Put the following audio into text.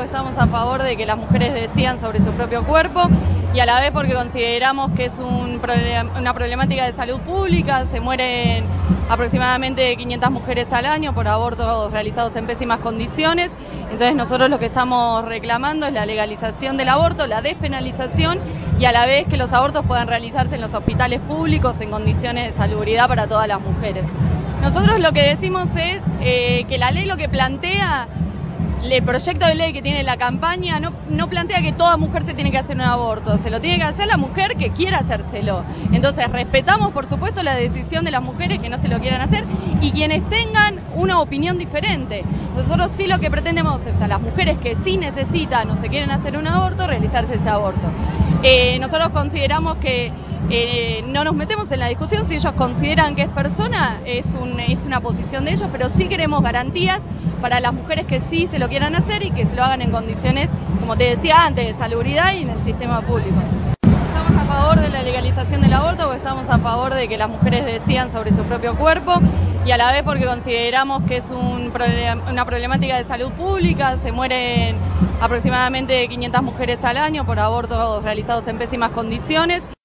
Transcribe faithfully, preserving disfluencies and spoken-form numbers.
estamos a favor de que las mujeres decidan sobre su propio cuerpo y a la vez porque consideramos que es un problem- una problemática de salud pública. Se mueren aproximadamente quinientas mujeres al año por abortos realizados en pésimas condiciones. Entonces nosotros lo que estamos reclamando es la legalización del aborto, la despenalización y a la vez que los abortos puedan realizarse en los hospitales públicos en condiciones de salubridad para todas las mujeres. Nosotros lo que decimos es eh, que la ley lo que plantea, el proyecto de ley que tiene la campaña, no, no plantea que toda mujer se tiene que hacer un aborto, se lo tiene que hacer la mujer que quiera hacérselo. Entonces respetamos por supuesto la decisión de las mujeres que no se lo quieran hacer y quienes tengan una opinión diferente. Nosotros sí lo que pretendemos es a las mujeres que sí necesitan o se quieren hacer un aborto, realizarse ese aborto. Eh, nosotros consideramos que Eh, no nos metemos en la discusión, si ellos consideran que es persona, es, un, es una posición de ellos, pero sí queremos garantías para las mujeres que sí se lo quieran hacer y que se lo hagan en condiciones, como te decía antes, de salubridad y en el sistema público. Estamos a favor de la legalización del aborto porque estamos a favor de que las mujeres decidan sobre su propio cuerpo y a la vez porque consideramos que es un problem- una problemática de salud pública. Se mueren aproximadamente quinientas mujeres al año por abortos realizados en pésimas condiciones.